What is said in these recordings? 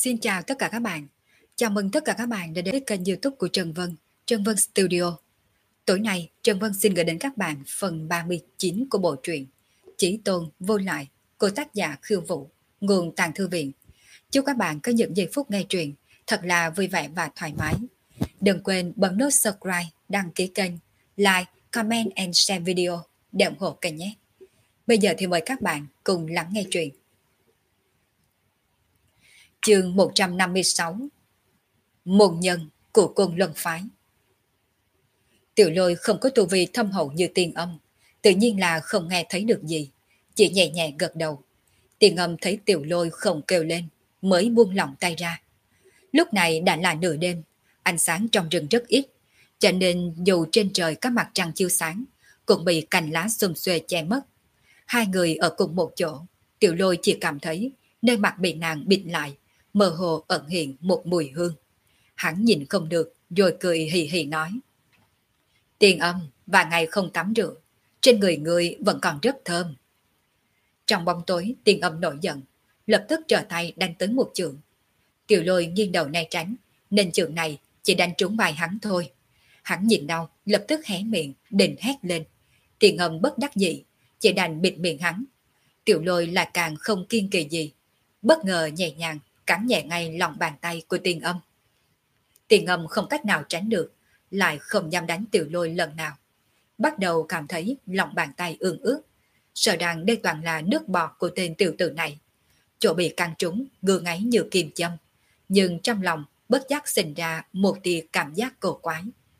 Xin chào tất cả các bạn. Chào mừng tất cả các bạn đã đến với kênh YouTube của Trần Vân, Trần Vân Studio. Tối nay, Trần Vân xin gửi đến các bạn phần 39 của bộ truyện Chí Tôn Vô Lại của tác giả Khiêu Vũ, nguồn Tàng Thư Viện. Chúc các bạn có những giây phút nghe truyện thật là vui vẻ và thoải mái. Đừng quên bấm nút subscribe, đăng ký kênh, like, comment and share video để ủng hộ kênh nhé. Bây giờ thì mời các bạn cùng lắng nghe truyện. Chương 156. Môn nhân của Côn Luân Phái. Tiểu Lôi không có tu vi thâm hậu như Tiên Âm, tự nhiên là không nghe thấy được gì, chỉ nhẹ nhẹ gật đầu. Tiên Âm thấy Tiểu Lôi không kêu lên, mới buông lỏng tay ra. Lúc này đã là nửa đêm, ánh sáng trong rừng rất ít, cho nên dù trên trời có mặt trăng chiếu sáng, cũng bị cành lá xum xuê che mất. Hai người ở cùng một chỗ, Tiểu Lôi chỉ cảm thấy nơi mặt bị nàng bịt lại, mơ hồ ẩn hiện một mùi hương. Hắn nhìn không được, rồi cười hì hì nói. Tiên Âm, vài ngày không tắm rửa, trên người ngươi vẫn còn rất thơm. Trong bóng tối, Tiên Âm nổi giận, lập tức trở tay đánh tới một chưởng. Tiểu Lôi nghiêng đầu né tránh, nên chưởng này chỉ đánh trúng vai hắn thôi. Hắn nhìn đau, lập tức hé miệng, định hét lên. Tiên Âm bất đắc dĩ, chỉ đành bịt miệng hắn. Tiểu Lôi là càng không kiên kỳ gì, bất ngờ nhẹ nhàng cắn nhẹ ngay lòng bàn tay của Tiên Âm. Tiên Âm không cách nào tránh được, lại không dám đánh Tiểu Lôi lần nào. Bắt đầu cảm thấy lòng bàn tay ương ướt, sợ rằng đây toàn là nước bọt của tên tiểu tử này. Chỗ bị căng trúng, ngứa ngáy như kim châm, nhưng trong lòng bất giác sinh ra một tia cảm giác cổ quái.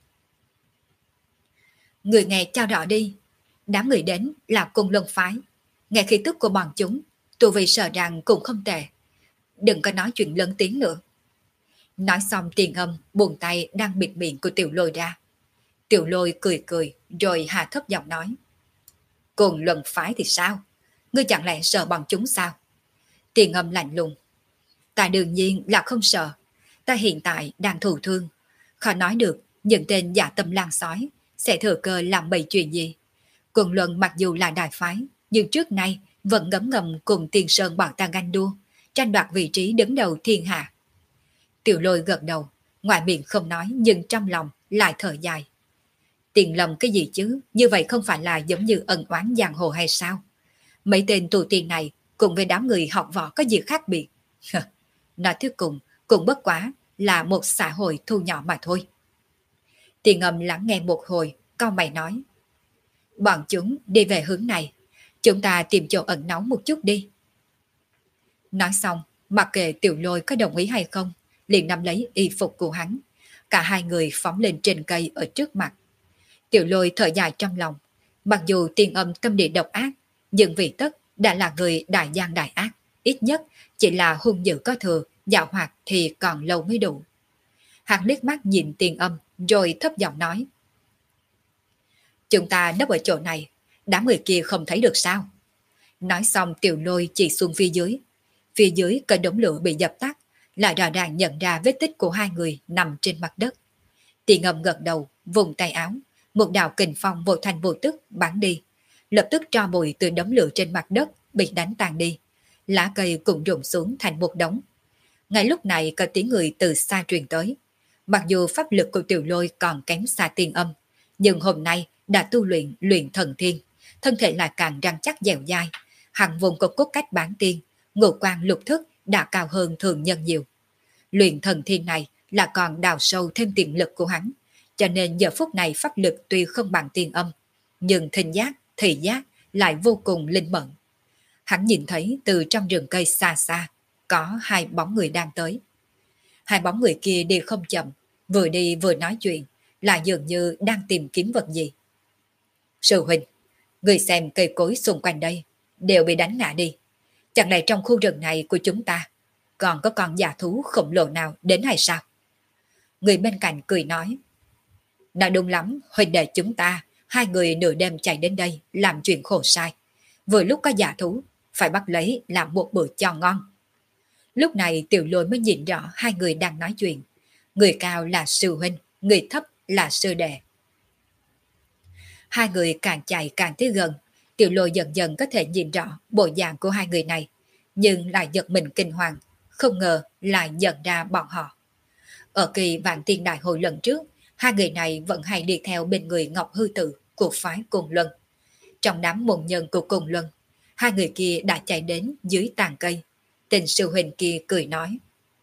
Người nghe cho rõ đi, đám người đến là Côn Luân Phái. Nghe khí tức của bọn chúng, tụi vì sợ rằng cũng không tệ. Đừng có nói chuyện lớn tiếng nữa. Nói xong Tiên Âm buông tay đang bịt miệng của Tiểu Lôi ra. Tiểu Lôi cười cười rồi hạ thấp giọng nói. Côn Luân Phái thì sao? Ngươi chẳng lẽ sợ bọn chúng sao? Tiên Âm lạnh lùng. Ta đương nhiên là không sợ. Ta hiện tại đang thụ thương. Khó nói được những tên giả tâm lang sói sẽ thừa cơ làm bậy chuyện gì. Côn Luân mặc dù là đại phái, nhưng trước nay vẫn ngấm ngầm cùng Tiên Sơn bọn ta ganh đua, tranh đoạt vị trí đứng đầu thiên hạ. Tiểu Lôi gật đầu, ngoài miệng không nói nhưng trong lòng lại thở dài. Tiền lầm cái gì chứ, như vậy không phải là giống như ân oán giang hồ hay sao? Mấy tên tù tiền này cùng với đám người học võ có gì khác biệt? Nói thứ cùng, cũng bất quá là một xã hội thu nhỏ mà thôi. Tiền Âm lắng nghe một hồi, cau mày nói. Bọn chúng đi về hướng này, chúng ta tìm chỗ ẩn náu một chút đi. Nói xong, mặc kệ Tiểu Lôi có đồng ý hay không, liền nắm lấy y phục của hắn. Cả hai người phóng lên trên cây ở trước mặt. Tiểu Lôi thở dài trong lòng. Mặc dù Tiên Âm tâm địa độc ác, nhưng vì tất đã là người đại gian đại ác. Ít nhất chỉ là hung dữ có thừa, dạo hoạt thì còn lâu mới đủ. Hắn liếc mắt nhìn Tiên Âm rồi thấp giọng nói. Chúng ta nấp ở chỗ này, đám người kia không thấy được sao? Nói xong Tiểu Lôi chỉ xuống phía dưới. Phía dưới cây đống lửa bị dập tắt, lại rõ ràng nhận ra vết tích của hai người nằm trên mặt đất. Tiên Âm gật đầu, vùng tay áo, một đạo kình phong vô thành vô tức bắn đi. Lập tức tro bụi từ đống lửa trên mặt đất bị đánh tan đi. Lá cây cũng rụng xuống thành một đống. Ngay lúc này có tiếng người từ xa truyền tới. Mặc dù pháp lực của Tiểu Lôi còn kém xa Tiên Âm, nhưng hôm nay đã tu luyện thần thiên, thân thể lại càng rắn chắc dẻo dai. Hằng vùng có cốt cách bán tiên, ngũ quan lục thức đã cao hơn thường nhân nhiều. Luyện thần thiên này là còn đào sâu thêm tiềm lực của hắn, cho nên giờ phút này pháp lực tuy không bằng Tiên Âm, nhưng thính giác, thị giác lại vô cùng linh mẫn. Hắn nhìn thấy từ trong rừng cây xa xa, có hai bóng người đang tới. Hai bóng người kia đi không chậm, vừa đi vừa nói chuyện, là dường như đang tìm kiếm vật gì. Sư huynh, người xem cây cối xung quanh đây đều bị đánh ngã đi. Chẳng lẽ trong khu rừng này của chúng ta còn có con giả thú khổng lồ nào đến hay sao? Người bên cạnh cười nói. Nói đúng lắm, huynh đệ chúng ta, hai người nửa đêm chạy đến đây làm chuyện khổ sai. Vừa lúc có giả thú, phải bắt lấy làm một bữa cho ngon. Lúc này Tiểu Lôi mới nhìn rõ hai người đang nói chuyện. Người cao là sư huynh, người thấp là sư đệ. Hai người càng chạy càng tới gần, Tiểu Lôi dần dần có thể nhìn rõ bộ dạng của hai người này, nhưng lại giật mình kinh hoàng, không ngờ lại nhận ra bọn họ. Ở kỳ vạn tiên đại hội lần trước, hai người này vẫn hay đi theo bên người Ngọc Hư Tử của phái Côn Luân. Trong đám môn nhân của Côn Luân, hai người kia đã chạy đến dưới tàn cây. Tên sư huynh kia cười nói: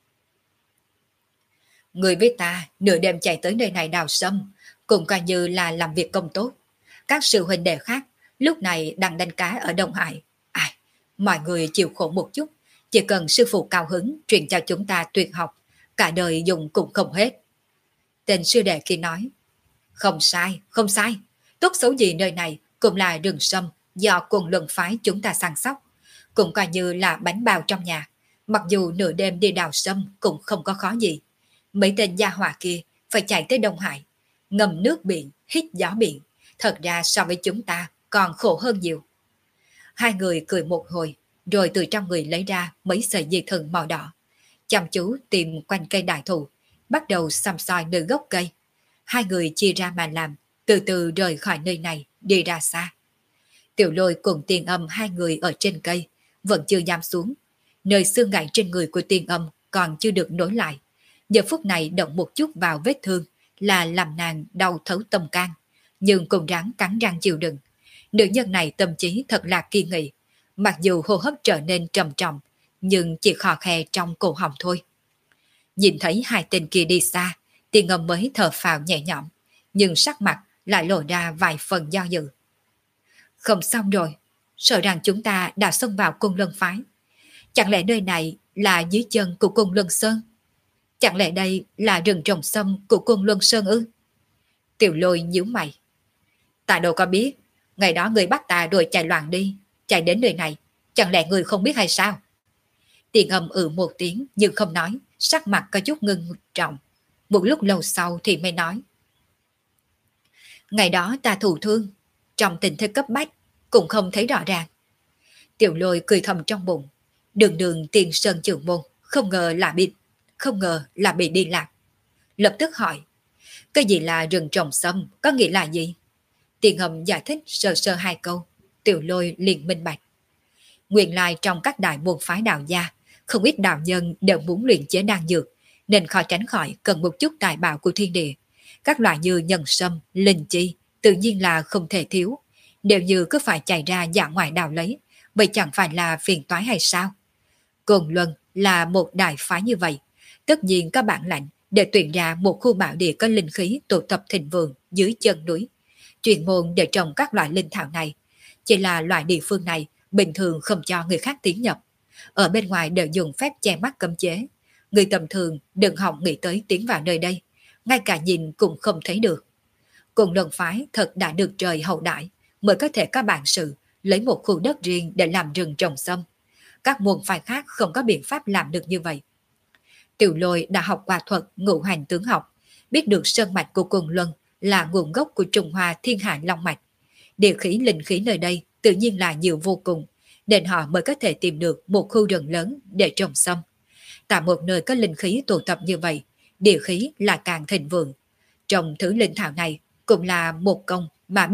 Người với ta nửa đêm chạy tới nơi này đào sâm, cũng coi như là làm việc công tốt. Các sư huynh đệ khác lúc này đang đánh cá ở Đông Hải. Ai, mọi người chịu khổ một chút, chỉ cần sư phụ cao hứng truyền cho chúng ta tuyệt học, cả đời dùng cũng không hết. Tên sư đệ kia nói: Không sai, không sai. Tốt xấu gì nơi này cũng là rừng sâm do Côn Luân phái chúng ta săn sóc, cũng coi như là bánh bao trong nhà. Mặc dù nửa đêm đi đào sâm cũng không có khó gì. Mấy tên gia hỏa kia phải chạy tới Đông Hải, ngầm nước biển, hít gió biển. Thật ra so với chúng ta còn khổ hơn nhiều. Hai người cười một hồi, rồi từ trong người lấy ra mấy sợi dây thừng màu đỏ. Chăm chú tìm quanh cây đại thụ, bắt đầu xăm soi nơi gốc cây. Hai người chia ra mà làm, từ từ rời khỏi nơi này, đi ra xa. Tiểu Lôi cùng Tiên Âm hai người ở trên cây, vẫn chưa dám xuống. Nơi xương gãy trên người của Tiên Âm còn chưa được nối lại. Giờ phút này động một chút vào vết thương là làm nàng đau thấu tâm can, nhưng cũng ráng cắn răng chịu đựng. Nữ nhân này tâm trí thật là kiên nghị, mặc dù hô hấp trở nên trầm trọng, nhưng chỉ khò khe trong cổ họng thôi. Nhìn thấy hai tên kia đi xa, Tiên Âm mới thở phào nhẹ nhõm, nhưng sắc mặt lại lộ ra vài phần do dự. Không xong rồi, sợ rằng chúng ta đã xông vào Côn Luân phái. Chẳng lẽ nơi này là dưới chân của Côn Luân Sơn? Chẳng lẽ đây là rừng trồng sâm của Côn Luân Sơn ư? Tiểu Lôi nhíu mày. Ta đâu có biết, ngày đó người bắt ta rồi chạy loạn đi, chạy đến nơi này, chẳng lẽ người không biết hay sao? Tiên Âm một tiếng nhưng không nói, sắc mặt có chút ngưng trọng. Một lúc lâu sau thì mới nói. Ngày đó ta thụ thương, trong tình thế cấp bách, cũng không thấy rõ ràng. Tiểu Lôi cười thầm trong bụng. Đường đường Tiên Sơn trưởng môn, không ngờ là bị đi lạc. Lập tức hỏi, cái gì là rừng trồng sâm, có nghĩa là gì? Tiên Âm giải thích sơ sơ hai câu. Tiểu Lôi liền minh bạch. Nguyên lai trong các đại môn phái đạo gia, không ít đạo nhân đều muốn luyện chế đan dược, nên khó tránh khỏi cần một chút tài bảo của thiên địa. Các loại như nhân sâm, linh chi, tự nhiên là không thể thiếu. Nếu như cứ phải chạy ra dã ngoại đào lấy, vậy chẳng phải là phiền toái hay sao? Côn Luân là một đại phái như vậy, tất nhiên các bản lãnh để tuyển ra một khu bảo địa có linh khí tụ tập thịnh vượng dưới chân núi, chuyên môn để trồng các loại linh thảo này. Chỉ là loại địa phương này bình thường không cho người khác tiến nhập, ở bên ngoài đều dùng phép che mắt cấm chế. Người tầm thường đừng hòng nghĩ tới tiến vào nơi đây, ngay cả nhìn cũng không thấy được. Cùng Luân phái thật đã được trời hậu đãi, mới có thể có bản sự lấy một khu đất riêng để làm rừng trồng sâm. Các môn phái khác không có biện pháp làm được như vậy. Tiểu Lôi đã học qua thuật ngũ hành tướng học, biết được sơn mạch của Côn Luân là nguồn gốc của Trung Hoa Thiên Hạ Long mạch. Địa khí linh khí nơi đây tự nhiên là nhiều vô cùng, nên họ mới có thể tìm được một khu rừng lớn để trồng sâm. Tại một nơi có linh khí tụ tập như vậy, địa khí là càng thịnh vượng. Trồng thứ linh thảo này cũng là một công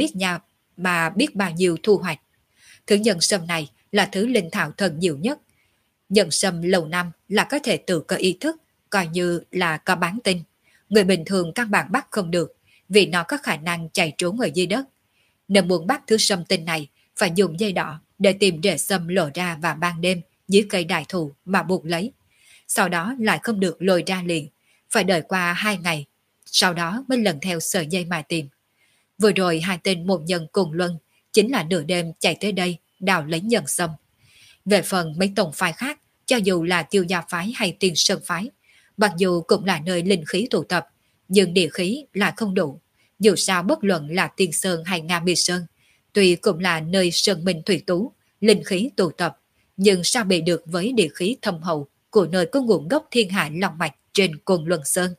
mà biết bao nhiêu thu hoạch. Thứ nhân sâm này là thứ linh thảo thần nhiều nhất. Nhân sâm lâu năm là có thể tự có ý thức, coi như là có bán tin. Người bình thường căn bản bắt không được, vì nó có khả năng chạy trốn ở dưới đất. Nên muốn bắt thứ sâm tinh này, phải dùng dây đỏ để tìm rễ sâm lộ ra vào ban đêm dưới cây đại thụ mà buộc lấy. Sau đó lại không được lôi ra liền, phải đợi qua 2 ngày, sau đó mới lần theo sợi dây mà tìm. Vừa rồi hai tên môn nhân cùng luân chính là nửa đêm chạy tới đây đào lấy nhân sâm. Về phần mấy tông phái khác, cho dù là Tiêu Gia phái hay Tiên Sơn phái, mặc dù cũng là nơi linh khí tụ tập, nhưng địa khí là không đủ. Dù sao bất luận là Tiên Sơn hay Nga Mi Sơn, tuy cũng là nơi sơn minh thủy tú, linh khí tụ tập, nhưng sao bị được với địa khí thâm hậu của nơi có nguồn gốc thiên hạ long mạch trên Côn Luân Sơn.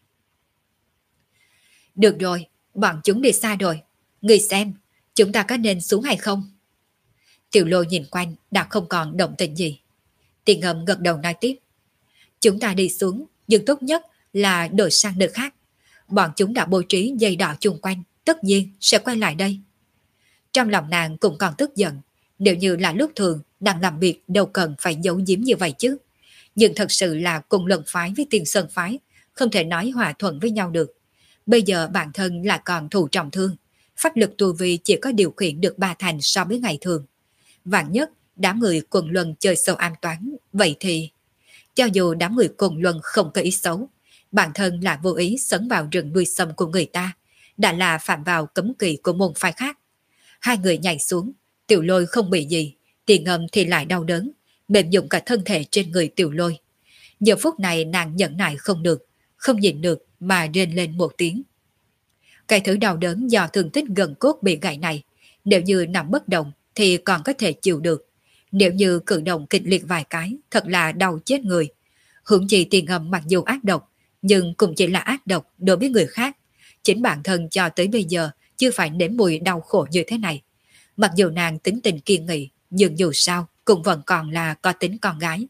Được rồi, bọn chúng đi xa rồi. Người xem, chúng ta có nên xuống hay không? Tiểu Lôi nhìn quanh đã không còn động tình gì. Tiên Âm gật đầu nói tiếp. Chúng ta đi xuống, nhưng tốt nhất là đổi sang nơi khác. Bọn chúng đã bố trí dây đỏ chung quanh, tất nhiên sẽ quay lại đây. Trong lòng nàng cũng còn tức giận. Nếu như là lúc thường, nàng làm việc đâu cần phải giấu giếm như vậy chứ. Nhưng thật sự là cùng lần phái với Tiên Sơn phái, không thể nói hòa thuận với nhau được. Bây giờ bản thân là còn thụ trọng thương, pháp lực tu vi chỉ có điều khiển được 3 thành so với ngày thường. Vạn nhất, đám người quần luân chơi sâu an toán, vậy thì... Cho dù đám người quần luân không có ý xấu, bản thân là vô ý sấn vào rừng nuôi sâm của người ta, đã là phạm vào cấm kỵ của môn phái khác. Hai người nhảy xuống, Tiểu Lôi không bị gì, Tiền Ngâm thì lại đau đớn, mềm nhũn cả thân thể trên người Tiểu Lôi. Giờ phút này nàng nhẫn nại không được, không nhịn được mà rên lên một tiếng. Cái thứ đau đớn do thương tích gần cốt bị gãy này, nếu như nằm bất động thì còn có thể chịu được. Nếu như cử động kịch liệt vài cái, thật là đau chết người. Hưởng chi Tiền Ngâm mặc dù ác độc, nhưng cũng chỉ là ác độc đối với người khác. Chính bản thân cho tới bây giờ chưa phải nếm mùi đau khổ như thế này. Mặc dù nàng tính tình kiên nghị, nhưng dù sao cũng vẫn còn là có tính con gái.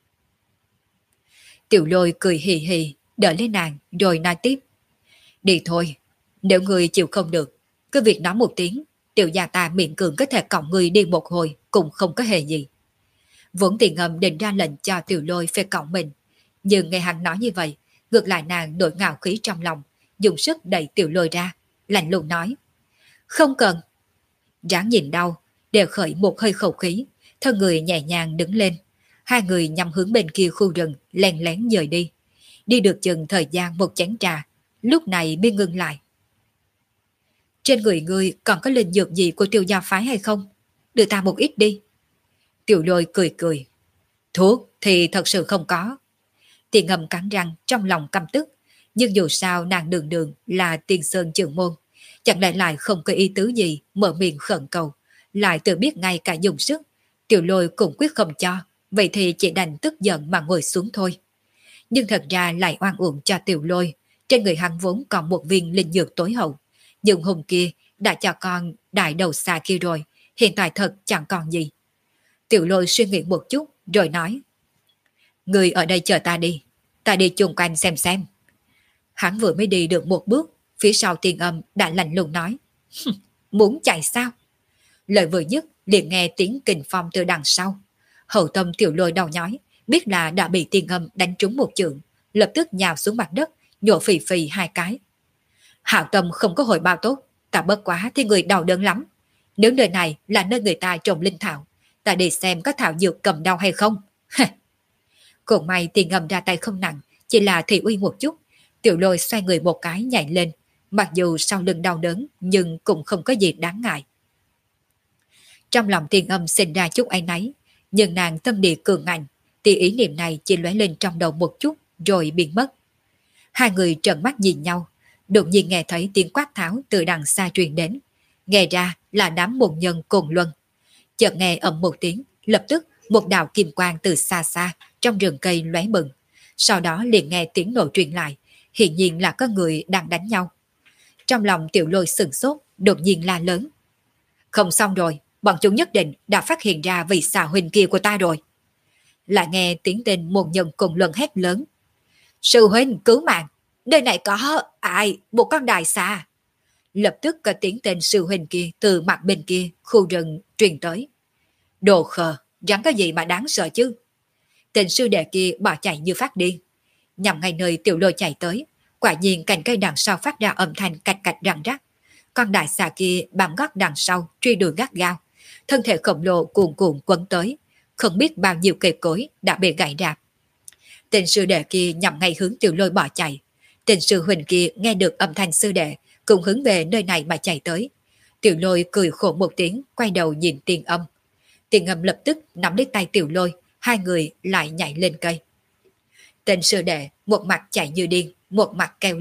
Tiểu Lôi cười hì hì, đỡ lấy nàng rồi nói tiếp. Đi thôi, nếu người chịu không được, cứ việc nói một tiếng, tiểu gia ta miệng cường có thể cõng người đi một hồi cũng không có hề gì. Vốn Tiền Ngâm định ra lệnh cho Tiểu Lôi phải cõng mình, nhưng nghe hắn nói như vậy, ngược lại nàng nổi ngạo khí trong lòng, dùng sức đẩy Tiểu Lôi ra, lạnh lùng nói. Không cần. Ráng nhìn đau, đều khởi một hơi khẩu khí, thân người nhẹ nhàng đứng lên. Hai người nhằm hướng bên kia khu rừng, lén lén dời đi. Đi được chừng thời gian một chén trà, lúc này mới ngưng lại. Trên người ngươi còn có linh dược gì của Tiêu gia phái hay không? Đưa ta một ít đi. Tiểu Lôi cười cười. Thuốc thì thật sự không có. Tiền Ngâm cắn răng trong lòng căm tức, nhưng dù sao nàng đường đường là Tiên Sơn trưởng môn, chẳng lẽ lại không có ý tứ gì mở miệng khẩn cầu, lại tự biết ngay cả dùng sức. Tiểu Lôi cũng quyết không cho, vậy thì chỉ đành tức giận mà ngồi xuống thôi. Nhưng thật ra lại oan uổng cho Tiểu Lôi, trên người hắn vốn còn một viên linh dược tối hậu, nhưng hôm kia đã cho con đại đầu xa kia rồi, hiện tại thật chẳng còn gì. Tiểu Lôi suy nghĩ một chút rồi nói. Người ở đây chờ ta đi chung quanh xem. Hắn vừa mới đi được một bước, phía sau Tiền Âm đã lạnh lùng nói. Muốn chạy sao? Lời vừa dứt liền nghe tiếng kình phong từ đằng sau. Hậu tâm Tiểu Lôi đau nhói, biết là đã bị Tiền Âm đánh trúng một chưởng, lập tức nhào xuống mặt đất, nhổ phì phì 2 cái. Hạo tâm không có hồi bao tốt, ta bất quá thì người đau đớn lắm. Nếu nơi này là nơi người ta trồng linh thảo, ta đi xem có thảo dược cầm đau hay không. Cũng may Tiền Âm ra tay không nặng, chỉ là thị uy một chút. Tiểu Lôi xoay người một cái nhảy lên, mặc dù sau lưng đau đớn nhưng cũng không có gì đáng ngại. Trong lòng Tiền Âm sinh ra chút áy náy, nhưng nàng tâm địa cường ngạnh, thì ý niệm này chỉ lóe lên trong đầu một chút rồi biến mất. Hai người trợn mắt nhìn nhau, đột nhiên nghe thấy tiếng quát tháo từ đằng xa truyền đến, nghe ra là đám môn nhân Cồn Luân. Chợt nghe ầm một tiếng, lập tức một đạo kim quang từ xa xa trong rừng cây lóe bừng, sau đó liền nghe tiếng nổ truyền lại, hiển nhiên là có người đang đánh nhau. Trong lòng Tiểu Lôi sửng sốt, đột nhiên la lớn. Không xong rồi, bọn chúng nhất định đã phát hiện ra vị xà huynh kia của ta rồi. Lại nghe tiếng tên môn nhân Cồn Luân hét lớn. Sư huynh cứu mạng, nơi này có một con đại xà. Lập tức có tiếng tên sư huynh kia từ mặt bên kia khu rừng truyền tới. Đồ khờ, rắn có gì mà đáng sợ chứ? Tên sư đệ kia bỏ chạy như phát điên, nhằm ngay nơi Tiểu Lôi chạy tới. Quả nhiên cành cây đằng sau phát ra âm thanh cạch cạch răng rắc. Con đại xà kia bám gót đằng sau truy đuổi gắt gao, thân thể khổng lồ cuồn cuộn quấn tới, không biết bao nhiêu cây cối đã bị gãy rạp. Tên sư đệ kia nhằm ngay hướng Tiểu Lôi bỏ chạy. Tên sư huynh kia nghe được âm thanh sư đệ cũng hướng về nơi này mà chạy tới. Tiểu Lôi cười khổ một tiếng, quay đầu nhìn Tiền Âm. Tiền Âm lập tức nắm lấy tay Tiểu Lôi, hai người lại nhảy lên cây. Tên sư đệ một mặt chạy như điên, một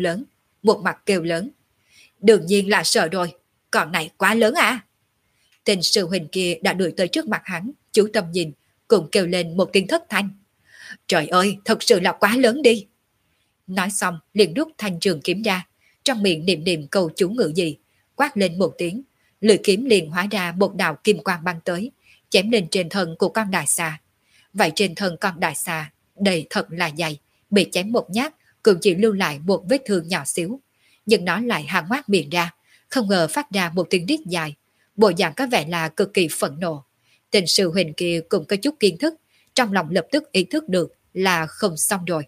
mặt kêu lớn. Đương nhiên là sợ rồi, con này quá lớn à? Tên sư huynh kia đã đuổi tới trước mặt hắn, chú tâm nhìn, cùng kêu lên một tiếng thất thanh. Trời ơi, thật sự là quá lớn đi. Nói xong liền rút thanh trường kiếm ra, trong miệng niệm niệm câu chú ngữ gì, quát lên một tiếng, lưỡi kiếm liền hóa ra một đạo kim quang băng tới, chém lên trên thân của con đại xà. Vậy trên thân con đại xà đầy thật là dày, bị chém một nhát cũng chỉ lưu lại một vết thương nhỏ xíu, nhưng nó lại há ngoác miệng ra, không ngờ phát ra một tiếng rít dài, bộ dạng có vẻ là cực kỳ phẫn nộ. Tên sư huynh kia cũng có chút kiến thức, trong lòng lập tức ý thức được là không xong rồi.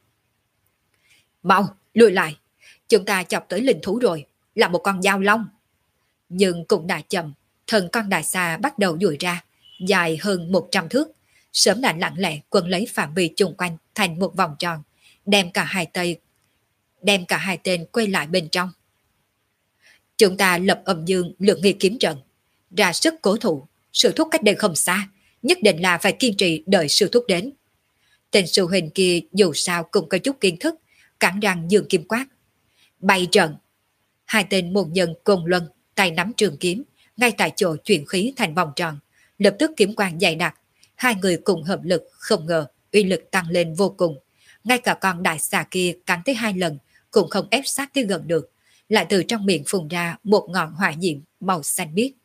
Mau, lùi lại. Chúng ta chọc tới linh thú rồi, là một con dao long. Nhưng cũng đã chậm, thân con đại xà bắt đầu duỗi ra, dài hơn 100 thước, sớm đã lặng lẽ quấn lấy phạm vi chung quanh thành một vòng tròn, đem cả hai tên quay lại bên trong. Chúng ta lập âm dương lượng nghi kiếm trận, ra sức cố thủ, sư thúc cách đây không xa, nhất định là phải kiên trì đợi sư thúc đến. Tên sư huynh kia dù sao cũng có chút kiến thức, cắn răng dương kim quát. Bày trận. Hai tên môn nhân cùng luân, tay nắm trường kiếm, ngay tại chỗ chuyển khí thành vòng tròn, lập tức kiếm quang dày đặc, hai người cùng hợp lực, không ngờ uy lực tăng lên vô cùng. Ngay cả con đại xà kia cắn tới 2 lần cũng không ép sát tới gần được, lại từ trong miệng phun ra một ngọn hỏa diệm màu xanh biếc.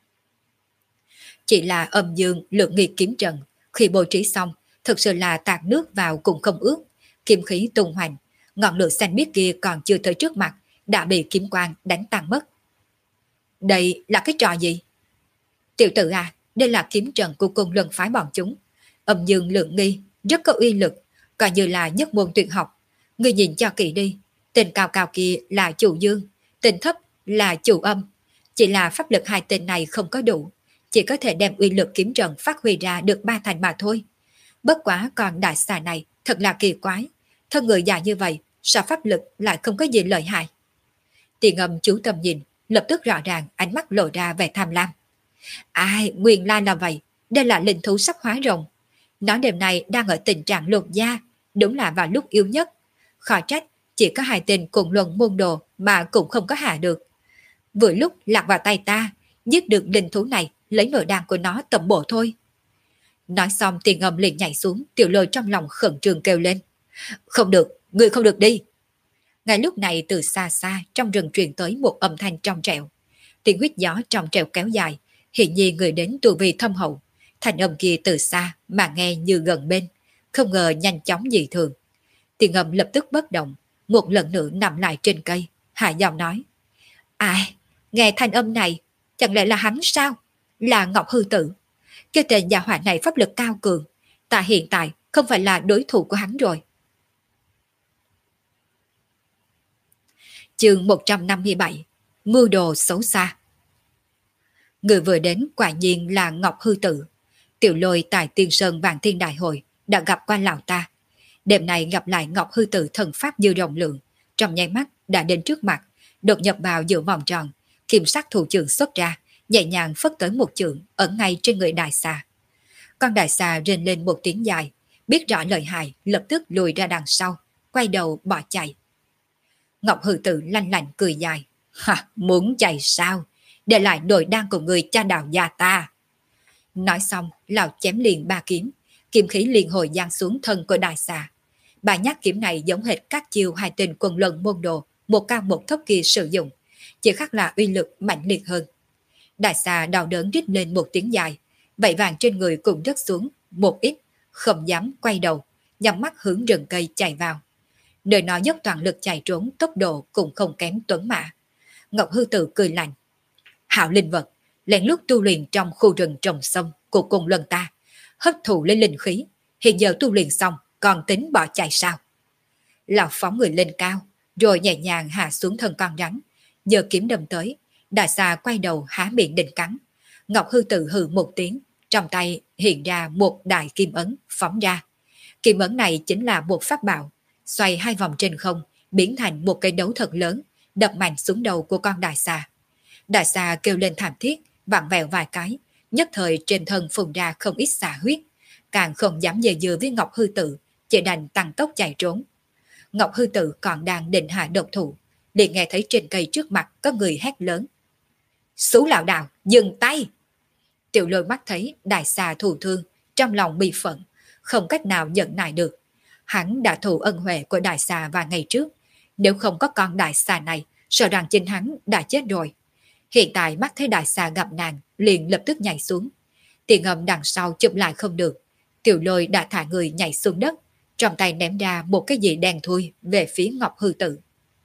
Chỉ là âm dương lượng nghi kiếm trận, khi bố trí xong, thực sự là tạt nước vào cũng không ướt, kiếm khí tung hoành, ngọn lửa xanh biếc kia còn chưa tới trước mặt, đã bị kiếm quang đánh tan mất. Đây là cái trò gì? Tiểu tử à, đây là kiếm trận của cung luân phái bọn chúng. Âm dương lượng nghi, rất có uy lực, coi như là nhất môn tuyệt học. Ngươi nhìn cho kỹ đi, tên cao cao kia là chủ dương, tên thấp là chủ âm. Chỉ là pháp lực hai tên này không có đủ, chỉ có thể đem uy lực kiếm trận phát huy ra được 3 thành mà thôi. Bất quá còn đại xà này thật là kỳ quái, thân người già như vậy, sao pháp lực lại không có gì lợi hại? Tiền Âm chú tâm nhìn, lập tức rõ ràng ánh mắt lộ ra vẻ tham lam. Ai, nguyên lai là vậy, đây là linh thú sắp hóa rồng. Nó đêm nay đang ở tình trạng lột da, đúng là vào lúc yếu nhất. Khó trách, chỉ có 2 tên cùng luân môn đồ mà cũng không có hạ được. Vừa lúc lạc vào tay ta, giết được linh thú này, lấy nội đan của nó tầm bổ thôi. Nói xong Tiền Âm liền nhảy xuống, Tiểu Lôi trong lòng khẩn trương kêu lên. Không được, ngươi không được đi. Ngay lúc này từ xa xa trong rừng truyền tới một âm thanh trong trẻo. Tiếng huyết gió trong trẻo kéo dài, hiển nhiên người đến tu vi thâm hậu. Thành âm kia từ xa mà nghe như gần bên, không ngờ nhanh chóng dị thường. Tiền Âm lập tức bất động, một lần nữa nằm lại trên cây, hạ giọng nói. Ai, nghe thanh âm này, chẳng lẽ là hắn sao? Là Ngọc Hư Tử. Cái tên gia hỏa này pháp lực cao cường, ta hiện tại không phải là đối thủ của hắn rồi. Chương 157, mưu đồ xấu xa. Người vừa đến quả nhiên là Ngọc Hư Tử. Tiểu Lôi tại Tiên Sơn Vạn Thiên Đại Hội đã gặp qua lão ta. Đêm nay gặp lại Ngọc Hư Tử thần pháp như rộng lượng, trong nháy mắt đã đến trước mặt, đột nhập vào giữa vòng tròn, kiểm sát thủ trưởng xuất ra, nhẹ nhàng phất tới một chưởng ở ngay trên người đại xà. Con đại xà rên lên một tiếng dài, biết rõ lợi hại, lập tức lùi ra đằng sau, quay đầu bỏ chạy. Ngọc Hư Tử lanh lành cười dài. Ha, muốn chạy sao? Để lại nội đan của người cha đạo già ta. Nói xong, lão chém liền 3 kiếm, kiếm khí liền hồi giáng xuống thân của đại xà. 3 nhát kiếm này giống hệt các chiêu 2 tên quần luân môn đồ, một cao một thấp kia sử dụng, chỉ khác là uy lực mạnh liệt hơn. Đại xà đau đớn rít lên một tiếng dài, vảy vàng trên người cũng rớt xuống một ít, không dám quay đầu, nhắm mắt hướng rừng cây chạy vào. Nơi nó dốc toàn lực chạy trốn, tốc độ cũng không kém Tuấn Mã. Ngọc Hư Tử cười lạnh. Hạo linh vật, lén lút tu luyện trong khu rừng trồng sông của cùng lần ta, hấp thụ lên linh khí, hiện giờ tu luyện xong còn tính bỏ chạy sao? Lão phóng người lên cao, rồi nhẹ nhàng hạ xuống thân con rắn, giờ kiếm đâm tới, đại xà quay đầu há miệng định cắn. Ngọc Hư Tử hừ một tiếng, trong tay hiện ra một đại kim ấn phóng ra. Kim ấn này chính là một pháp bảo, xoay 2 vòng trên không, biến thành một cây đấu thật lớn, đập mạnh xuống đầu của con đại xà. Đại xà kêu lên thảm thiết, vặn vẹo vài cái, nhất thời trên thân phun ra không ít xà huyết, càng không dám dè dừa với Ngọc Hư Tử, chỉ đành tăng tốc chạy trốn. Ngọc Hư Tử còn đang định hạ độc thủ, liền nghe thấy trên cây trước mặt có người hét lớn. Xú lão đạo, dừng tay! Tiểu Lôi mắt thấy đại xà thù thương, trong lòng bi phẫn, không cách nào nhận nại được. Hắn đã thù ân huệ của đại xà vài ngày trước, nếu không có con đại xà này, sợ rằng chính hắn đã chết rồi. Hiện tại mắt thấy đại xà gặp nạn, liền lập tức nhảy xuống. Tiền Âm đằng sau chụp lại không được, Tiểu Lôi đã thả người nhảy xuống đất, trong tay ném ra một cái gì đen thui về phía Ngọc Hư Tử.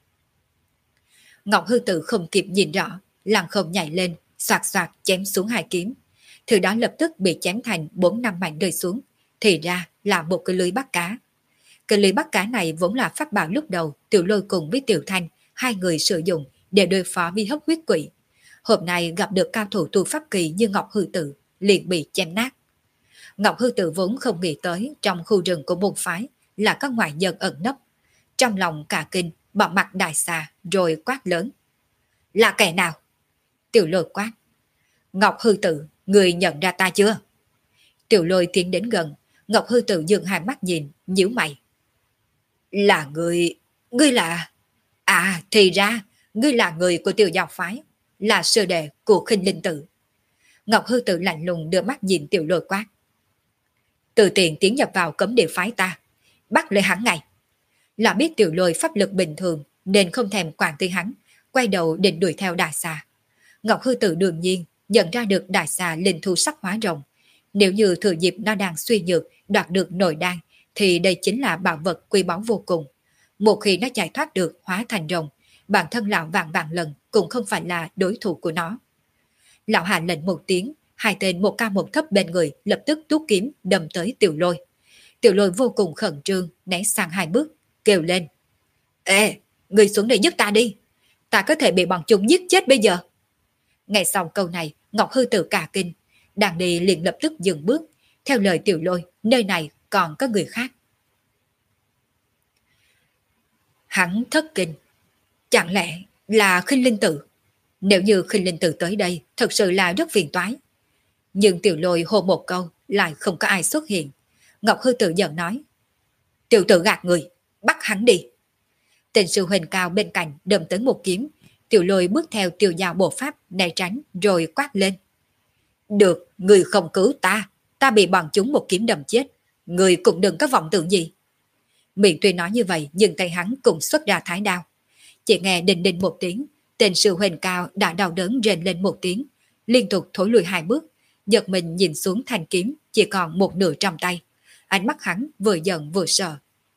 Ngọc Hư Tử không kịp nhìn rõ, lăng không nhảy lên, xoạt xoạt chém xuống 2 kiếm. Thứ đó lập tức bị chém thành 4-5 mảnh rơi xuống, thì ra là một cái lưới bắt cá. Cái lưới bắt cá này vốn là pháp bảo lúc đầu Tiểu Lôi cùng với Tiểu Thanh hai người sử dụng để đối phó với hấp huyết quỷ. Hôm nay gặp được cao thủ tu pháp kỳ như Ngọc Hư Tử, liền bị chém nát. Ngọc Hư Tử vốn không nghĩ tới trong khu rừng của môn phái là các ngoại nhân ẩn nấp. Trong lòng cả kinh, bỏ mặt đại xà rồi quát lớn. Là kẻ nào? Tiểu Lôi quát. Ngọc Hư Tử, người nhận ra ta chưa? Tiểu Lôi tiến đến gần, Ngọc Hư Tử dừng hai mắt nhìn, nhíu mày. Là ngươi là... À thì ra, ngươi là người của Tiểu Giao phái, là sư đệ của Khinh Linh Tử. Ngọc Hư Tử lạnh lùng đưa mắt nhìn Tiểu Lôi quát. Từ tiền tiến nhập vào cấm địa phái ta, bắt lấy hắn ngay. Là biết Tiểu Lôi pháp lực bình thường nên không thèm quản tới hắn, quay đầu định đuổi theo đại xà. Ngọc Hư Tử đương nhiên nhận ra được đại xà linh thu sắc hóa rồng. Nếu như thừa dịp nó đang suy nhược đoạt được nội đan thì đây chính là bảo vật quý báu vô cùng. Một khi nó chạy thoát được hóa thành rồng, bản thân lão vạn vạn lần cũng không phải là đối thủ của nó. Lão hạ lệnh một tiếng, hai tên một cao một thấp bên người lập tức tuốt kiếm đâm tới Tiểu Lôi. Tiểu Lôi vô cùng khẩn trương né sang hai bước, kêu lên. Ê, người xuống đây giúp ta đi. Ta có thể bị bọn chúng giết chết bây giờ. Nghe xong câu này, Ngọc Hư Tử cả kinh, đang đi liền lập tức dừng bước. Theo lời Tiểu Lôi, nơi này còn có người khác. Hắn thất kinh. Chẳng lẽ là Khinh Linh Tử? Nếu như Khinh Linh Tử tới đây, thật sự là rất phiền toái. Nhưng Tiểu Lôi hô một câu, lại không có ai xuất hiện. Ngọc Hư Tử giận nói. Tiểu tử gạt người, bắt hắn đi. Tên sư huynh cao bên cạnh đâm tới một kiếm. Tiểu Lôi bước theo Tiểu Giao bộ pháp né tránh rồi quát lên. Được, người không cứu ta bị bọn chúng một kiếm đâm chết. Người cũng đừng có vọng tưởng gì. Miệng tuy nói như vậy nhưng tay hắn cũng xuất ra thái đao. Chỉ nghe đinh đinh một tiếng, tên sư huynh cao đã đau đớn rên lên một tiếng, liên tục thối lùi hai bước, giật mình nhìn xuống thanh kiếm chỉ còn một nửa trong tay. Ánh mắt hắn vừa giận vừa sợ.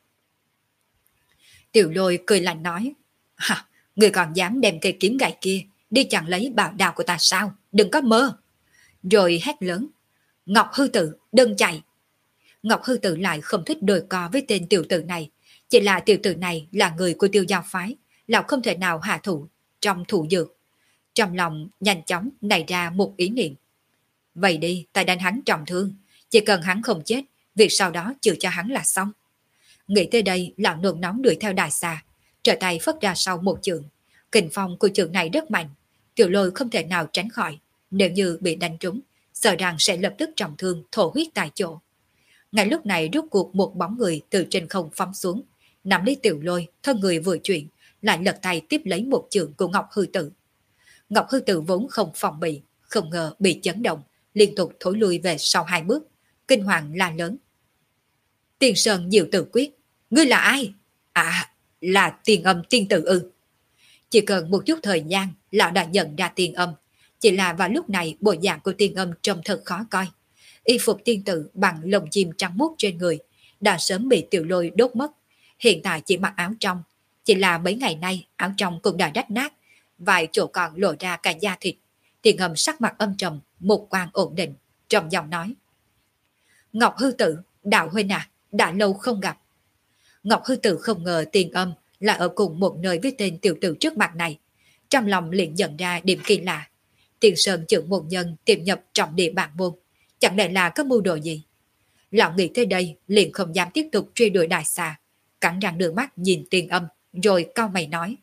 Tiểu Lôi cười lạnh nói. Hả, người còn dám đem cây kiếm gậy kia đi chặn lấy bảo đao của ta sao? Đừng có mơ. Rồi hét lớn. Ngọc Hư Tử, đừng chạy. Ngọc Hư Tử lại không thích đôi co với tên tiểu tử này. Chỉ là tiểu tử này là người của Tiêu Giao phái, lão không thể nào hạ thủ trong thủ dược. Trong lòng nhanh chóng nảy ra một ý niệm. Vậy đi, ta đánh hắn trọng thương. Chỉ cần hắn không chết, việc sau đó chịu cho hắn là xong. Nghĩ tới đây, lão nôn nóng đuổi theo đại xà, trở tay phất ra sau một chưởng. Kình phong của chưởng này rất mạnh, Tiểu Lôi không thể nào tránh khỏi. Nếu như bị đánh trúng, sợ rằng sẽ lập tức trọng thương thổ huyết tại chỗ. Ngay lúc này rút cuộc một bóng người từ trên không phóng xuống, nắm lấy Tiểu Lôi, thân người vừa chuyển, lại lật tay tiếp lấy một chưởng của Ngọc Hư Tử. Ngọc Hư Tử vốn không phòng bị, không ngờ bị chấn động, liên tục thối lui về sau hai bước, kinh hoàng la lớn. Tiền Sơn Diệu Tử Quyết, ngươi là ai? À, là Tiền Âm tiên tử ư? Chỉ cần một chút thời gian, lão đã nhận ra Tiền Âm. Chỉ là vào lúc này bộ dạng của Tiền Âm trông thật khó coi. Y phục tiên tử bằng lông chim trắng muốt trên người đã sớm bị Tiểu Lôi đốt mất. Hiện tại chỉ mặc áo trong, chỉ là mấy ngày nay áo trong cũng đã rách nát, vài chỗ còn lộ ra cả da thịt. Tiền Âm sắc mặt âm trầm, một quan ổn định, trầm giọng nói. Ngọc Hư Tử, đạo huynh à, đã lâu không gặp. Ngọc Hư Tử không ngờ Tiền Âm là ở cùng một nơi với tên tiểu tử trước mặt này. Trong lòng liền nhận ra điểm kỳ lạ. Tiền Sơn trưởng môn nhân tiềm nhập trọng địa bản môn, chẳng lẽ là có mưu đồ gì? Lão nghĩ tới đây liền không dám tiếp tục truy đuổi đại xà, cắn răng đưa mắt nhìn Tiền Âm rồi cau mày nói.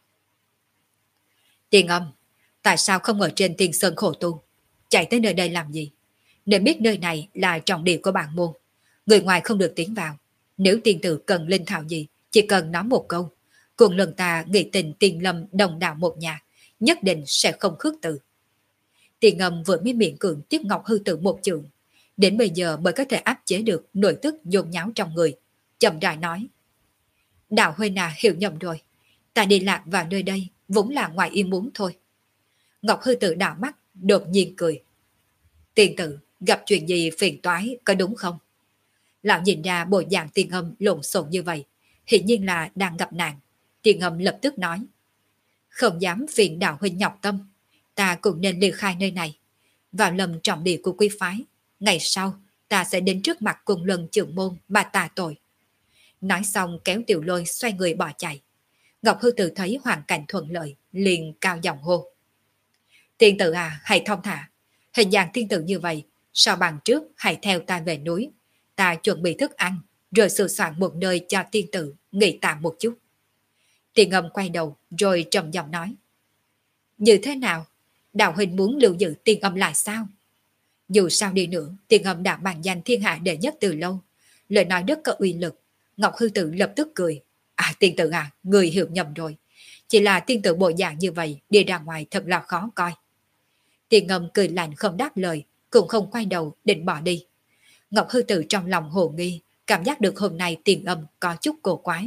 Tiền Âm, tại sao không ở trên Tiền Sơn khổ tu? Chạy tới nơi đây làm gì? Nên biết nơi này là trọng địa của bản môn, người ngoài không được tiến vào. Nếu tiên tử cần linh thảo gì, chỉ cần nói một câu, cùng lần ta nghị tình Tiền Lâm đồng đạo một nhà, nhất định sẽ không khước từ. Tiền Âm vừa mới miệng cường tiếp Ngọc Hư Tử một chưởng, đến bây giờ mới có thể áp chế được nội tức dồn nháo trong người, chậm rãi nói. Đạo huynh à, hiểu nhầm rồi, ta đi lạc vào nơi đây vốn là ngoài ý muốn thôi. Ngọc Hư Tử đảo mắt, đột nhiên cười. Tiền tử, gặp chuyện gì phiền toái có đúng không? Lão nhìn ra bộ dạng Tiền Âm lộn xộn như vậy, hiển nhiên là đang gặp nạn. Tiền Âm lập tức nói. Không dám phiền đạo huynh nhọc tâm, ta cũng nên ly khai nơi này, vào lầm trọng địa của quý phái. Ngày sau, ta sẽ đến trước mặt Cùng Luân trưởng môn mà tạ tội. Nói xong kéo Tiểu Lôi xoay người bỏ chạy. Ngọc Hư Tử thấy hoàn cảnh thuận lợi, liền cao giọng hô. Tiên tử à, hãy thông thả. Hình dạng tiên tử như vậy, sao bằng trước hãy theo ta về núi. Ta chuẩn bị thức ăn, rồi sửa soạn một nơi cho tiên tử nghỉ tạm một chút. Tiền Âm quay đầu rồi trầm giọng nói. Như thế nào? Đạo huynh muốn lưu giữ Tiền Âm lại sao? Dù sao đi nữa, Tiền Âm đã bàn danh thiên hạ đệ nhất từ lâu. Lời nói rất có uy lực. Ngọc Hư Tử lập tức cười. À tiên tử à, người hiểu nhầm rồi. Chỉ là tiên tử bộ dạng như vậy đi ra ngoài thật là khó coi. Tiền Âm cười lạnh không đáp lời, cũng không quay đầu định bỏ đi. Ngọc Hư Tử trong lòng hồ nghi, cảm giác được hôm nay Tiền Âm có chút cổ quái.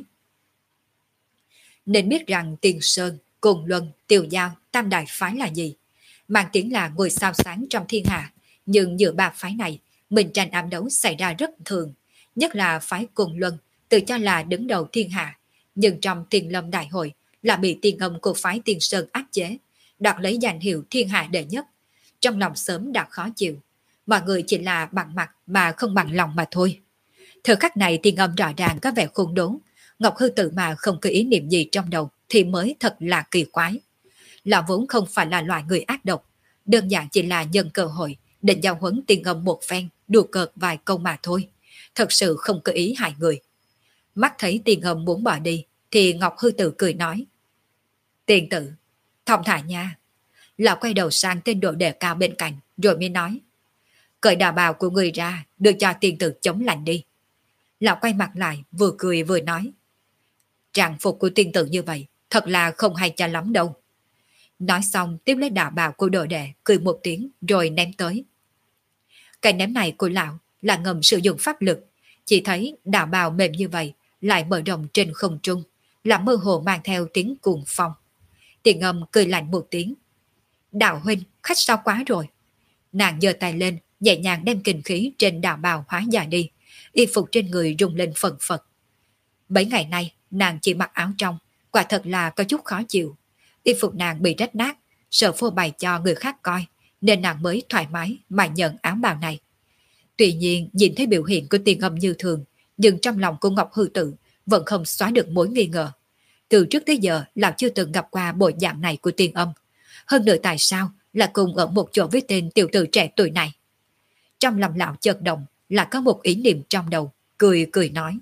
Nên biết rằng Tiền Sơn, Côn Luân, Tiêu Giao, Tam Đại phái là gì? Mang tiếng là ngôi sao sáng trong thiên hạ, nhưng giữa ba phái này, mình tranh ám đấu xảy ra rất thường, nhất là phái Côn Luân, tự cho là đứng đầu thiên hạ, nhưng trong Tiền Lâm đại hội là bị Tiền Âm của phái Tiền Sơn áp chế, đoạt lấy danh hiệu thiên hạ đệ nhất. Trong lòng sớm đã khó chịu, mọi người chỉ là bằng mặt mà không bằng lòng mà thôi. Thời khắc này Tiền Âm rõ ràng có vẻ khôn đốn, Ngọc Hư Tử mà không có ý niệm gì trong đầu thì mới thật là kỳ quái. Lão vốn không phải là loại người ác độc, đơn giản chỉ là nhân cơ hội định giao huấn Tiền Âm một phen, đùa cợt vài câu mà thôi, thật sự không có ý hại người. Mắt thấy Tiền Âm muốn bỏ đi thì Ngọc Hư Tử cười nói. Tiền tử, thong thả nha. Lão quay đầu sang tên đồ đệ cao bên cạnh rồi mới nói. Cởi đạo bào của người ra, đưa cho tiên tử chống lạnh đi. Lão quay mặt lại vừa cười vừa nói. Trang phục của tiên tử như vậy thật là không hay cho lắm đâu. Nói xong tiếp lấy đạo bào của đồ đệ, cười một tiếng rồi ném tới. Cái ném này của lão là ngầm sử dụng pháp lực, chỉ thấy đạo bào mềm như vậy lại mở rộng trên không trung, làm mơ hồ mang theo tiếng cuồng phong. Tiền Âm cười lạnh một tiếng. Đạo huynh, khách sao quá rồi. Nàng giơ tay lên, nhẹ nhàng đem kình khí trên đạo bào hóa giải đi, y phục trên người rung lên phần phật. Mấy ngày nay nàng chỉ mặc áo trong, quả thật là có chút khó chịu. Y phục nàng bị rách nát, sợ phô bày cho người khác coi, nên nàng mới thoải mái mà nhận áo bào này. Tuy nhiên nhìn thấy biểu hiện của Tiền Âm như thường, nhưng trong lòng của Ngọc Hư Tử vẫn không xóa được mối nghi ngờ. Từ trước tới giờ lão chưa từng gặp qua bộ dạng này của Tiền Âm. Hơn nữa tại sao là cùng ở một chỗ với tên tiểu tử trẻ tuổi này? Trong lòng lão chợt động là có một ý niệm trong đầu, cười cười nói.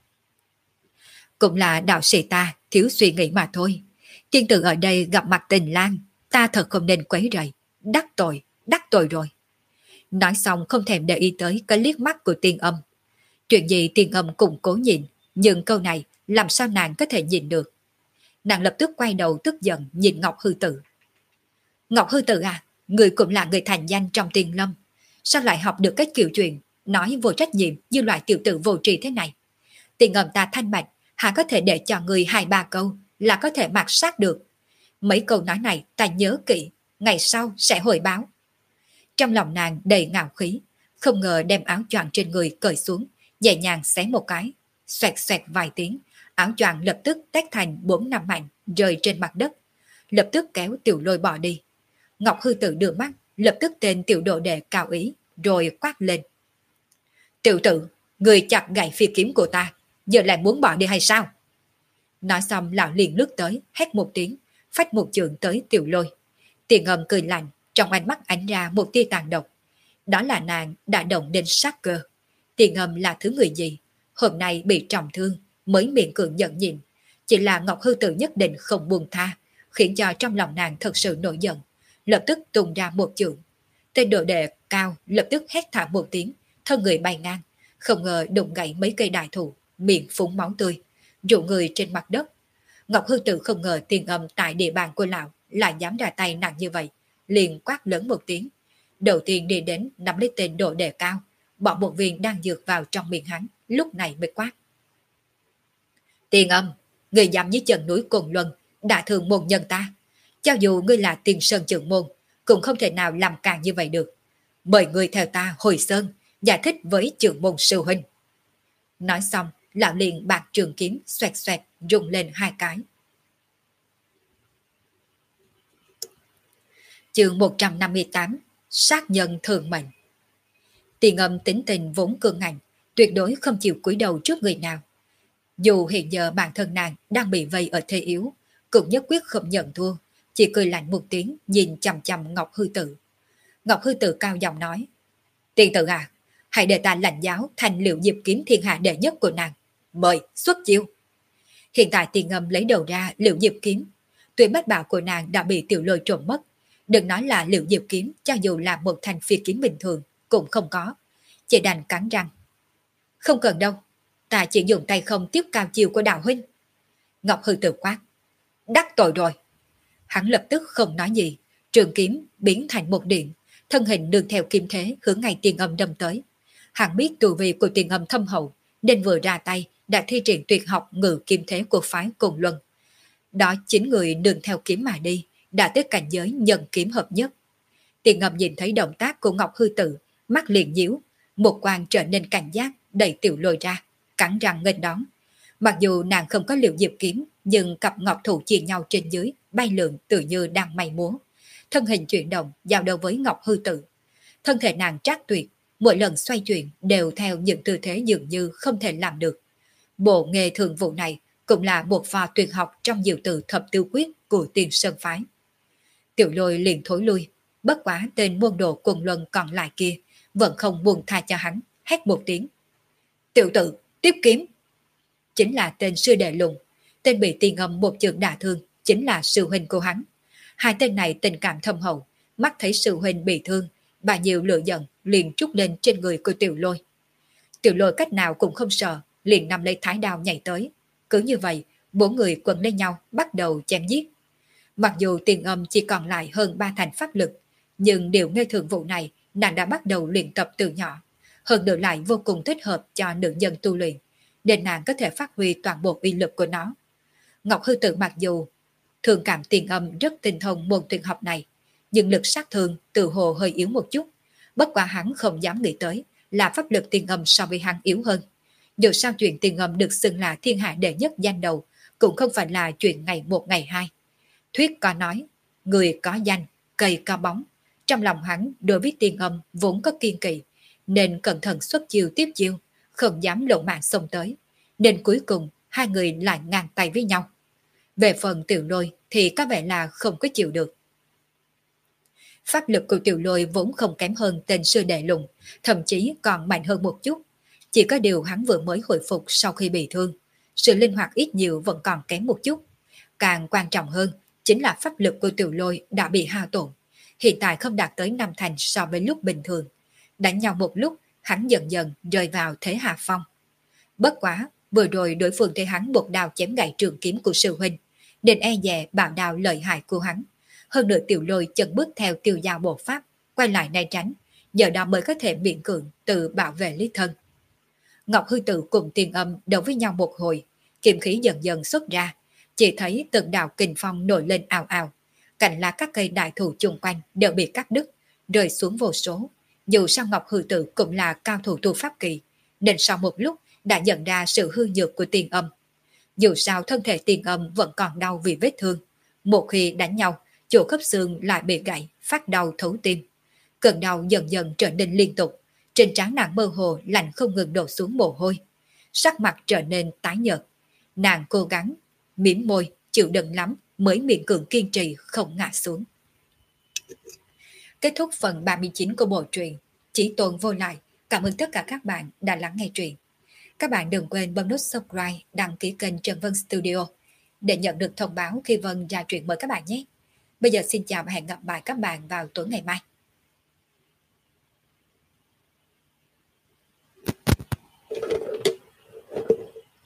Cũng là đạo sĩ ta thiếu suy nghĩ mà thôi. Tiên tử ở đây gặp mặt Tình Lang, ta thật không nên quấy rầy. Đắc tội rồi. Nói xong không thèm để ý tới cái liếc mắt của Tiền Âm. Chuyện gì Tiền Âm cũng cố nhịn, nhưng câu này làm sao nàng có thể nhịn được. Nàng lập tức quay đầu tức giận nhìn Ngọc Hư Tử. Ngọc Hư Tử à, người cũng là người thành danh trong Tiền Lâm. Sao lại học được cách kiểu chuyện, nói vô trách nhiệm như loại tiểu tử vô tri thế này? Tiền Âm ta thanh bạch, hả có thể để cho người 2-3 câu là có thể mạt sát được. Mấy câu nói này ta nhớ kỹ, ngày sau sẽ hồi báo. Trong lòng nàng đầy ngạo khí, không ngờ đem áo choàng trên người cởi xuống, nhẹ nhàng xé một cái, xoẹt xoẹt vài tiếng, áo choàng lập tức tách thành 4-5 mảnh rơi trên mặt đất, lập tức kéo Tiểu Lôi bỏ đi. Ngọc Hư Tử đưa mắt, lập tức tên tiểu đồ đệ cao ý, rồi quát lên. Tiểu tử, người chặt gãy phi kiếm của ta, giờ lại muốn bỏ đi hay sao? Nói xong lão liền lướt tới, hét một tiếng, phách một chưởng tới Tiểu Lôi. Tiền Âm cười lạnh, trong ánh mắt ánh ra một tia tàn độc. Đó là nàng đã động đến sát cơ. Tiền Âm là thứ người gì? Hôm nay bị trọng thương, mới miệng cường giận nhịn. Chỉ là Ngọc Hư Tử nhất định không buông tha, khiến cho trong lòng nàng thật sự nổi giận. Lập tức tung ra một chưởng. Tên đồ đệ cao lập tức hét thảm một tiếng, thân người bay ngang, không ngờ đụng gãy mấy cây đại thụ, miệng phúng máu tươi, rụng người trên mặt đất. Ngọc Hư Tử không ngờ Tiền Âm tại địa bàn của lão lại dám ra tay nặng như vậy, liền quát lớn một tiếng. Đầu tiên đi đến nắm lấy tên đồ đệ cao, bỏ một viên đang dược vào trong miệng hắn, lúc này mới quát. Tiền Âm, người dám dưới chân núi Cồn Luân, đã thương môn nhân ta. Cho dù ngươi là Tiền Sơn trưởng môn, cũng không thể nào làm càng như vậy được. Mời ngươi theo ta hồi sơn, giải thích với trưởng môn sư huynh. Nói xong, lão liền bạc trường kiếm xoẹt xoẹt rung lên 2 cái. Chương 158, sát nhân thường mệnh. Tiền Âm tính tình vốn cương ngạnh, tuyệt đối không chịu cúi đầu trước người nào. Dù hiện giờ bản thân nàng đang bị vây ở thế yếu, cũng nhất quyết không nhận thua, chỉ cười lạnh một tiếng nhìn chằm chằm Ngọc Hư Tử. Ngọc Hư Tử cao giọng nói, Tiền Tử à, hãy để ta lãnh giáo thành Liệu Diệp kiếm thiên hạ đệ nhất của nàng. Mời, xuất chiêu. Hiện tại Tiền Âm lấy đầu ra Liệu Diệp kiếm. Tuy bách bảo của nàng đã bị Tiểu Lôi trộm mất, đừng nói là Liệu Diệp kiếm, cho dù là một thanh phi kiếm bình thường cũng không có. Chỉ đành cắn răng. Không cần đâu, ta chỉ dùng tay không tiếp cao chiều của đạo huynh. Ngọc Hư Tử quát, đắc tội rồi. Hắn lập tức không nói gì, trường kiếm biến thành một điện, thân hình đường theo kim thế hướng ngay Tiền Âm đâm tới. Hắn biết tu vi của Tiền Âm thâm hậu, nên vừa ra tay đã thi triển tuyệt học ngự kim thế của phái Côn Luân. Đó chính người đường theo kiếm mà đi, đã tới cảnh giới nhân kiếm hợp nhất. Tiền Âm nhìn thấy động tác của Ngọc Hư Tử, mắt liền nhíu, một quan trở nên cảnh giác, đẩy Tiểu Lôi ra, cắn răng nghênh đón. Mặc dù nàng không có Liệu Diệp kiếm, nhưng cặp ngọc thủ chia nhau trên dưới, bay lượn tự như đang may múa. Thân hình chuyển động, giao đấu với Ngọc Hư Tử. Thân thể nàng trác tuyệt, mỗi lần xoay chuyển đều theo những tư thế dường như không thể làm được. Bộ nghề thường vụ này cũng là một pha tuyệt học trong diệu từ thập tiêu quyết của Tiền Sơn phái. Tiểu Lôi liền thối lui, bất quá tên môn đồ Côn Luân còn lại kia vẫn không buông tha cho hắn, hét một tiếng. Tiểu tử, tiếp kiếm. Chính là tên sư đệ Lùng, tên bị Tiền Âm một chưởng đả thương, chính là sư huynh của hắn. Hai tên này tình cảm thâm hậu, mắt thấy sư huynh bị thương, bà nhiều lửa giận liền trút lên trên người của Tiểu Lôi. Tiểu Lôi cách nào cũng không sợ, liền nắm lấy thái đao nhảy tới. Cứ như vậy, bốn người quấn lên nhau bắt đầu chém giết. Mặc dù Tiền Âm chỉ còn lại hơn 3 thành pháp lực, nhưng điều nghe thường vụ này nàng đã bắt đầu luyện tập từ nhỏ, hơn nữa lại vô cùng thích hợp cho nữ nhân tu luyện, nên nàng có thể phát huy toàn bộ uy lực của nó. Ngọc Hư Tử mặc dù thường cảm Tiền Âm rất tinh thông môn tuyệt học này, nhưng lực sát thương tự hồ hơi yếu một chút, bất quá hắn không dám nghĩ tới là pháp lực Tiền Âm so với hắn yếu hơn. Dù sao chuyện Tiền Âm được xưng là thiên hạ đệ nhất danh đầu cũng không phải là chuyện ngày một ngày hai. Thuyết có nói, người có danh, cây có bóng. Trong lòng hắn đối với Tiền Âm vốn có kiên kỵ, nên cẩn thận xuất chiêu tiếp chiêu, không dám lộ mạng xông tới, nên cuối cùng hai người lại ngang tay với nhau. Về phần Tiểu Lôi thì có vẻ là không có chịu được. Pháp lực của Tiểu Lôi vốn không kém hơn tên sư đệ Lùng, thậm chí còn mạnh hơn một chút. Chỉ có điều hắn vừa mới hồi phục sau khi bị thương, sự linh hoạt ít nhiều vẫn còn kém một chút. Càng quan trọng hơn chính là pháp lực của Tiểu Lôi đã bị hao tổn, hiện tại không đạt tới 5 thành so với lúc bình thường. Đánh nhau một lúc, hắn dần dần rơi vào thế hạ phong. Bất quá, vừa rồi đối phương thấy hắn một đao chém gãy trường kiếm của sư huynh, nên e dè bảo đao lợi hại của hắn. Hơn nữa Tiểu Lôi chân bước theo tiêu giao bộ pháp, quay lại né tránh, giờ đó mới có thể miễn cưỡng tự bảo vệ lý thân. Ngọc Hư Tử cùng Tiền Âm đấu với nhau một hồi, kiếm khí dần dần xuất ra, chỉ thấy từng đạo kình phong nổi lên ào ào, cành lá các cây đại thụ chung quanh đều bị cắt đứt, rơi xuống vô số. Dù sao Ngọc Hư Tử cũng là cao thủ tu pháp kỳ, nên sau một lúc đã nhận ra sự hư nhược của Tiền Âm. Dù sao thân thể Tiền Âm vẫn còn đau vì vết thương, một khi đánh nhau, chỗ khớp xương lại bị gãy, phát đau thấu tim. Cơn đau dần dần trở nên liên tục, trên trán nàng mơ hồ lạnh không ngừng đổ xuống mồ hôi, sắc mặt trở nên tái nhợt. Nàng cố gắng mím môi, chịu đựng lắm mới miễn cưỡng kiên trì không ngã xuống. Kết thúc phần 39 của bộ truyện Chí Tôn Vô Lại. Cảm ơn tất cả các bạn đã lắng nghe truyện. Các bạn đừng quên bấm nút subscribe, đăng ký kênh Trần Vân Studio để nhận được thông báo khi Vân ra truyện mới các bạn nhé. Bây giờ xin chào và hẹn gặp lại các bạn vào tối ngày mai.